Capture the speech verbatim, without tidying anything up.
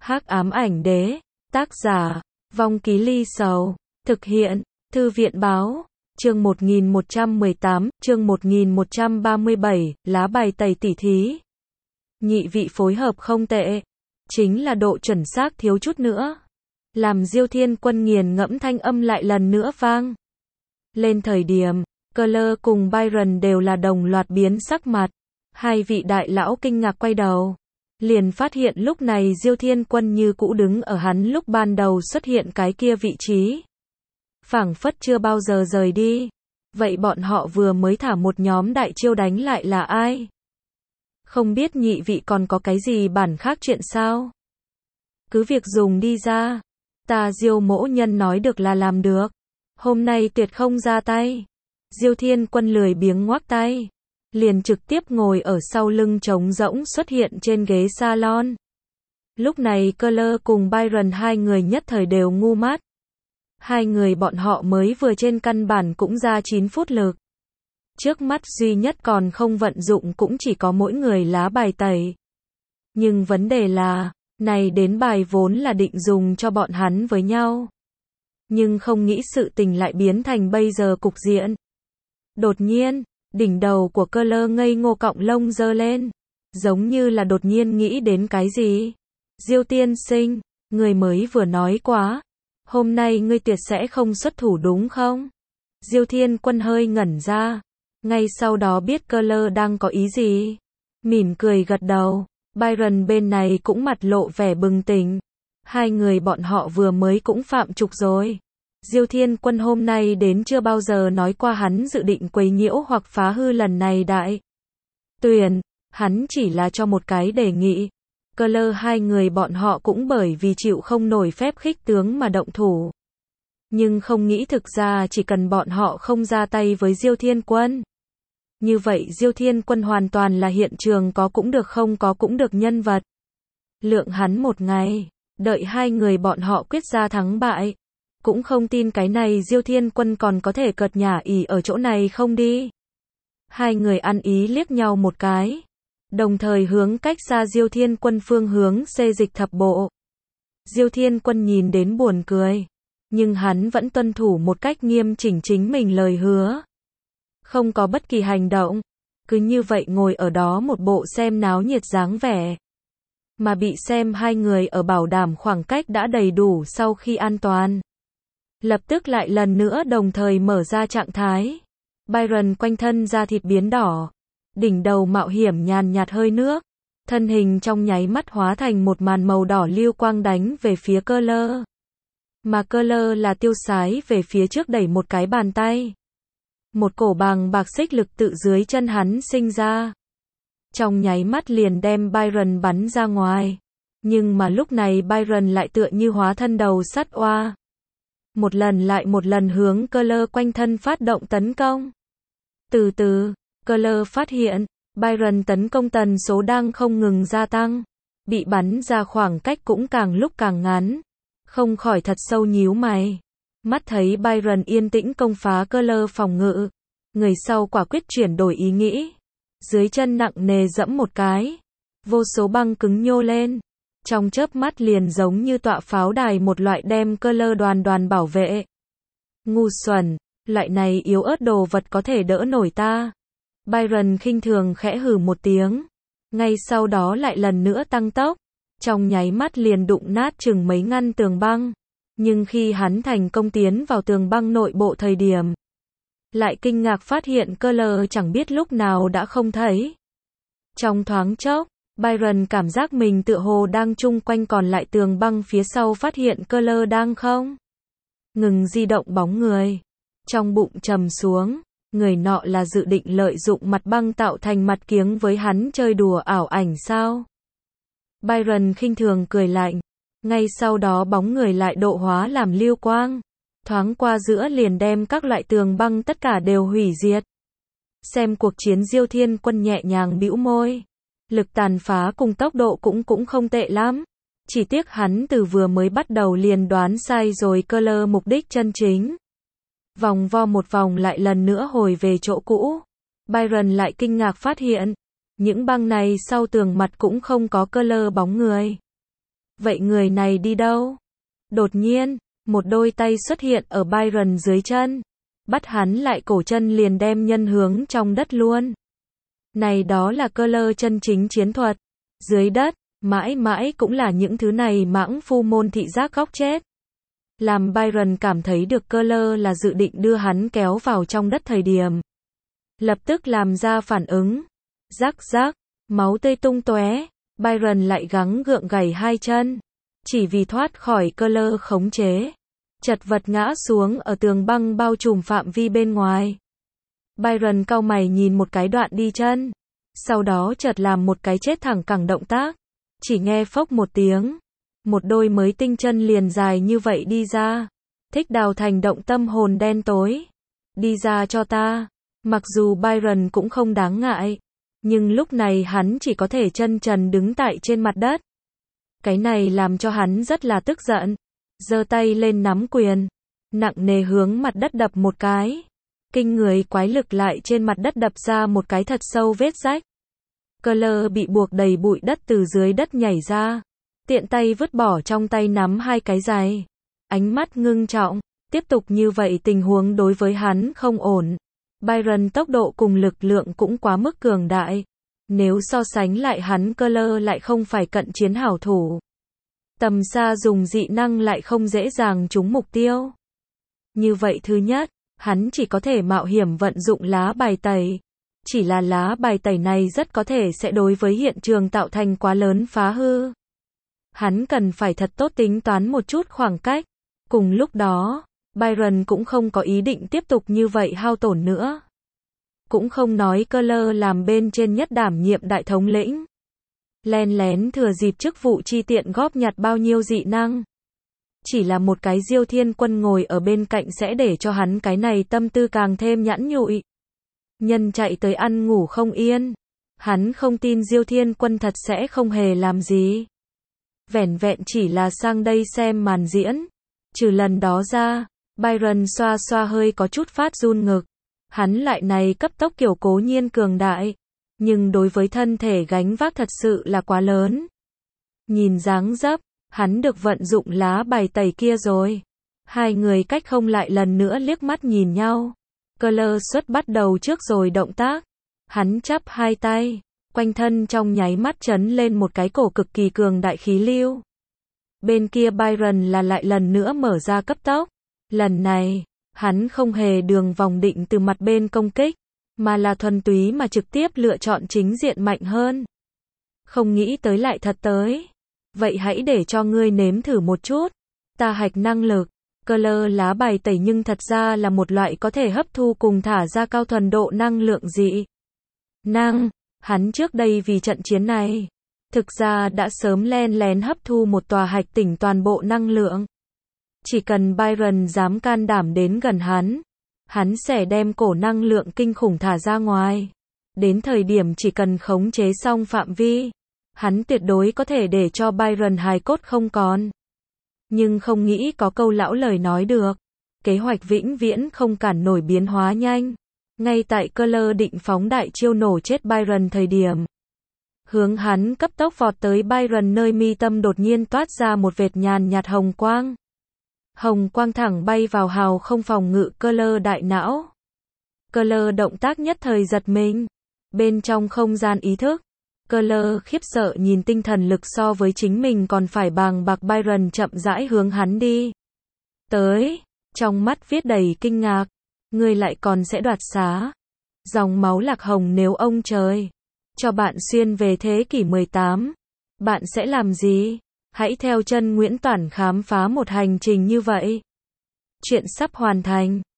Hắc ám ảnh đế, tác giả, Vong Ký Ly Sầu, thực hiện, Thư viện báo, chương một nghìn một trăm mười tám, chương một nghìn một trăm ba mươi bảy, lá bài tẩy tỉ thí. Nhị vị phối hợp không tệ, chính là độ chuẩn xác thiếu chút nữa. Làm Diêu Thiên Quân nghiền ngẫm thanh âm lại lần nữa vang lên. Thời điểm, Keller cùng Byron đều là đồng loạt biến sắc mặt. Hai vị đại lão kinh ngạc quay đầu, liền phát hiện lúc này Diêu Thiên Quân như cũ đứng ở hắn lúc ban đầu xuất hiện cái kia vị trí, phảng phất chưa bao giờ rời đi. Vậy bọn họ vừa mới thả một nhóm đại chiêu đánh lại là ai? Không biết nhị vị còn có cái gì bản khác chuyện sao? Cứ việc dùng đi ra. Ta Diêu mỗ nhân nói được là làm được. Hôm nay tuyệt không ra tay. Diêu Thiên Quân lười biếng ngoác tay, liền trực tiếp ngồi ở sau lưng trống rỗng xuất hiện trên ghế salon. Lúc này Keller cùng Byron hai người nhất thời đều ngu mắt. Hai người bọn họ mới vừa trên căn bản cũng ra chín phút lực. Trước mắt duy nhất còn không vận dụng cũng chỉ có mỗi người lá bài tẩy. Nhưng vấn đề là, này đến bài vốn là định dùng cho bọn hắn với nhau. Nhưng không nghĩ sự tình lại biến thành bây giờ cục diện. Đột nhiên, đỉnh đầu của Keller ngây ngô cọng lông giơ lên, giống như là đột nhiên nghĩ đến cái gì. Diêu tiên sinh, người mới vừa nói quá, hôm nay ngươi tuyệt sẽ không xuất thủ đúng không? Diêu Thiên Quân hơi ngẩn ra, ngay sau đó biết Keller đang có ý gì, mỉm cười gật đầu. Byron bên này cũng mặt lộ vẻ bừng tỉnh. Hai người bọn họ vừa mới cũng phạm trục rồi. Diêu Thiên Quân hôm nay đến chưa bao giờ nói qua hắn dự định quấy nhiễu hoặc phá hư lần này đại tuyển, hắn chỉ là cho một cái đề nghị. Keller hai người bọn họ cũng bởi vì chịu không nổi phép khích tướng mà động thủ. Nhưng không nghĩ thực ra chỉ cần bọn họ không ra tay với Diêu Thiên Quân, như vậy Diêu Thiên Quân hoàn toàn là hiện trường có cũng được không có cũng được nhân vật. Lượng hắn một ngày, đợi hai người bọn họ quyết ra thắng bại. Cũng không tin cái này Diêu Thiên Quân còn có thể cợt nhả ỉ ở chỗ này không đi. Hai người ăn ý liếc nhau một cái, đồng thời hướng cách xa Diêu Thiên Quân phương hướng xê dịch thập bộ. Diêu Thiên Quân nhìn đến buồn cười, nhưng hắn vẫn tuân thủ một cách nghiêm chỉnh chính mình lời hứa. Không có bất kỳ hành động, cứ như vậy ngồi ở đó một bộ xem náo nhiệt dáng vẻ. Mà bị xem hai người ở bảo đảm khoảng cách đã đầy đủ sau khi an toàn. Lập tức lại lần nữa đồng thời mở ra trạng thái. Byron quanh thân da thịt biến đỏ, đỉnh đầu mạo hiểm nhàn nhạt hơi nước, thân hình trong nháy mắt hóa thành một màn màu đỏ lưu quang đánh về phía Keller. Mà Keller là tiêu sái về phía trước đẩy một cái bàn tay. Một cổ bàng bạc xích lực tự dưới chân hắn sinh ra. Trong nháy mắt liền đem Byron bắn ra ngoài. Nhưng mà lúc này Byron lại tựa như hóa thân đầu sắt oa. Một lần lại một lần hướng Keller quanh thân phát động tấn công. Từ từ, Keller phát hiện, Byron tấn công tần số đang không ngừng gia tăng. Bị bắn ra khoảng cách cũng càng lúc càng ngắn. Không khỏi thật sâu nhíu mày. Mắt thấy Byron yên tĩnh công phá Keller phòng ngự. Người sau quả quyết chuyển đổi ý nghĩ. Dưới chân nặng nề dẫm một cái. Vô số băng cứng nhô lên. Trong chớp mắt liền giống như tọa pháo đài một loại đem Keller đoàn đoàn bảo vệ. Ngu xuẩn, loại này yếu ớt đồ vật có thể đỡ nổi ta. Byron khinh thường khẽ hừ một tiếng. Ngay sau đó lại lần nữa tăng tốc. Trong nháy mắt liền đụng nát chừng mấy ngăn tường băng. Nhưng khi hắn thành công tiến vào tường băng nội bộ thời điểm, lại kinh ngạc phát hiện Keller chẳng biết lúc nào đã không thấy. Trong thoáng chốc, Byron cảm giác mình tựa hồ đang chung quanh còn lại tường băng phía sau phát hiện Keller đang không ngừng di động bóng người. Trong bụng trầm xuống, người nọ là dự định lợi dụng mặt băng tạo thành mặt kiếng với hắn chơi đùa ảo ảnh sao? Byron khinh thường cười lạnh, ngay sau đó bóng người lại độ hóa làm lưu quang, thoáng qua giữa liền đem các loại tường băng tất cả đều hủy diệt. Xem cuộc chiến Diêu Thiên Quân nhẹ nhàng bĩu môi. Lực tàn phá cùng tốc độ cũng cũng không tệ lắm. Chỉ tiếc hắn từ vừa mới bắt đầu liền đoán sai rồi Keller mục đích chân chính. Vòng vo một vòng lại lần nữa hồi về chỗ cũ. Byron lại kinh ngạc phát hiện, những băng này sau tường mặt cũng không có Keller bóng người. Vậy người này đi đâu? Đột nhiên, một đôi tay xuất hiện ở Byron dưới chân. Bắt hắn lại cổ chân liền đem nhân hướng trong đất luôn. Này đó là cơ lơ chân chính chiến thuật. Dưới đất, mãi mãi cũng là những thứ này mãng phu môn thị giác góc chết. Làm Byron cảm thấy được cơ lơ là dự định đưa hắn kéo vào trong đất thời điểm. Lập tức làm ra phản ứng. Rắc rắc, máu tươi tung tóe. Byron lại gắng gượng gảy hai chân. Chỉ vì thoát khỏi cơ lơ khống chế. Chật vật ngã xuống ở tường băng bao trùm phạm vi bên ngoài. Byron cau mày nhìn một cái đoạn đi chân. Sau đó chợt làm một cái chết thẳng cẳng động tác. Chỉ nghe phốc một tiếng. Một đôi mới tinh chân liền dài như vậy đi ra. Thích đào thành động tâm hồn đen tối. Đi ra cho ta. Mặc dù Byron cũng không đáng ngại. Nhưng lúc này hắn chỉ có thể chân trần đứng tại trên mặt đất. Cái này làm cho hắn rất là tức giận. Giơ tay lên nắm quyền. Nặng nề hướng mặt đất đập một cái. Kinh người quái lực lại trên mặt đất đập ra một cái thật sâu vết rách. Cơ lơ bị buộc đầy bụi đất từ dưới đất nhảy ra. Tiện tay vứt bỏ trong tay nắm hai cái giày. Ánh mắt ngưng trọng. Tiếp tục như vậy tình huống đối với hắn không ổn. Byron tốc độ cùng lực lượng cũng quá mức cường đại. Nếu so sánh lại hắn cơ lơ lại không phải cận chiến hảo thủ. Tầm xa dùng dị năng lại không dễ dàng trúng mục tiêu. Như vậy thứ nhất, hắn chỉ có thể mạo hiểm vận dụng lá bài tẩy. Chỉ là lá bài tẩy này rất có thể sẽ đối với hiện trường tạo thành quá lớn phá hư. Hắn cần phải thật tốt tính toán một chút khoảng cách. Cùng lúc đó, Byron cũng không có ý định tiếp tục như vậy hao tổn nữa. Cũng không nói cơ lơ làm bên trên nhất đảm nhiệm đại thống lĩnh. Len lén thừa dịp chức vụ chi tiện góp nhặt bao nhiêu dị năng. Chỉ là một cái Diêu Thiên Quân ngồi ở bên cạnh sẽ để cho hắn cái này tâm tư càng thêm nhẵn nhụi. Nhân chạy tới ăn ngủ không yên. Hắn không tin Diêu Thiên Quân thật sẽ không hề làm gì. Vẻn vẹn chỉ là sang đây xem màn diễn. Trừ lần đó ra, Byron xoa xoa hơi có chút phát run ngực. Hắn lại này cấp tốc kiểu cố nhiên cường đại. Nhưng đối với thân thể gánh vác thật sự là quá lớn. Nhìn dáng dấp, hắn được vận dụng lá bài tẩy kia rồi. Hai người cách không lại lần nữa liếc mắt nhìn nhau. Cơ lơ xuất bắt đầu trước rồi động tác. Hắn chắp hai tay, quanh thân trong nháy mắt chấn lên một cái cổ cực kỳ cường đại khí lưu. Bên kia Byron là lại lần nữa mở ra cấp tốc. Lần này, hắn không hề đường vòng định từ mặt bên công kích, mà là thuần túy mà trực tiếp lựa chọn chính diện mạnh hơn. Không nghĩ tới lại thật tới. Vậy hãy để cho ngươi nếm thử một chút. Ta hạch năng lực. Cơ lơ lá bài tẩy nhưng thật ra là một loại có thể hấp thu cùng thả ra cao thuần độ năng lượng dị năng. Hắn trước đây vì trận chiến này, thực ra đã sớm len lén hấp thu một tòa hạch tỉnh toàn bộ năng lượng. Chỉ cần Byron dám can đảm đến gần hắn, hắn sẽ đem cổ năng lượng kinh khủng thả ra ngoài. Đến thời điểm chỉ cần khống chế xong phạm vi, hắn tuyệt đối có thể để cho Byron hài cốt không còn. Nhưng không nghĩ có câu lão lời nói được. Kế hoạch vĩnh viễn không cản nổi biến hóa nhanh. Ngay tại cơ lơ định phóng đại chiêu nổ chết Byron thời điểm. Hướng hắn cấp tốc vọt tới Byron nơi mi tâm đột nhiên toát ra một vệt nhàn nhạt hồng quang. Hồng quang thẳng bay vào hào không phòng ngự cơ lơ đại não. Cơ lơ động tác nhất thời giật mình. Bên trong không gian ý thức, cơ lơ khiếp sợ nhìn tinh thần lực so với chính mình còn phải bàng bạc Byron chậm rãi hướng hắn đi. Tới, trong mắt viết đầy kinh ngạc. Ngươi lại còn sẽ đoạt xá. Dòng máu lạc hồng nếu ông trời cho bạn xuyên về thế kỷ mười tám, bạn sẽ làm gì? Hãy theo chân Nguyễn Toản khám phá một hành trình như vậy. Chuyện sắp hoàn thành.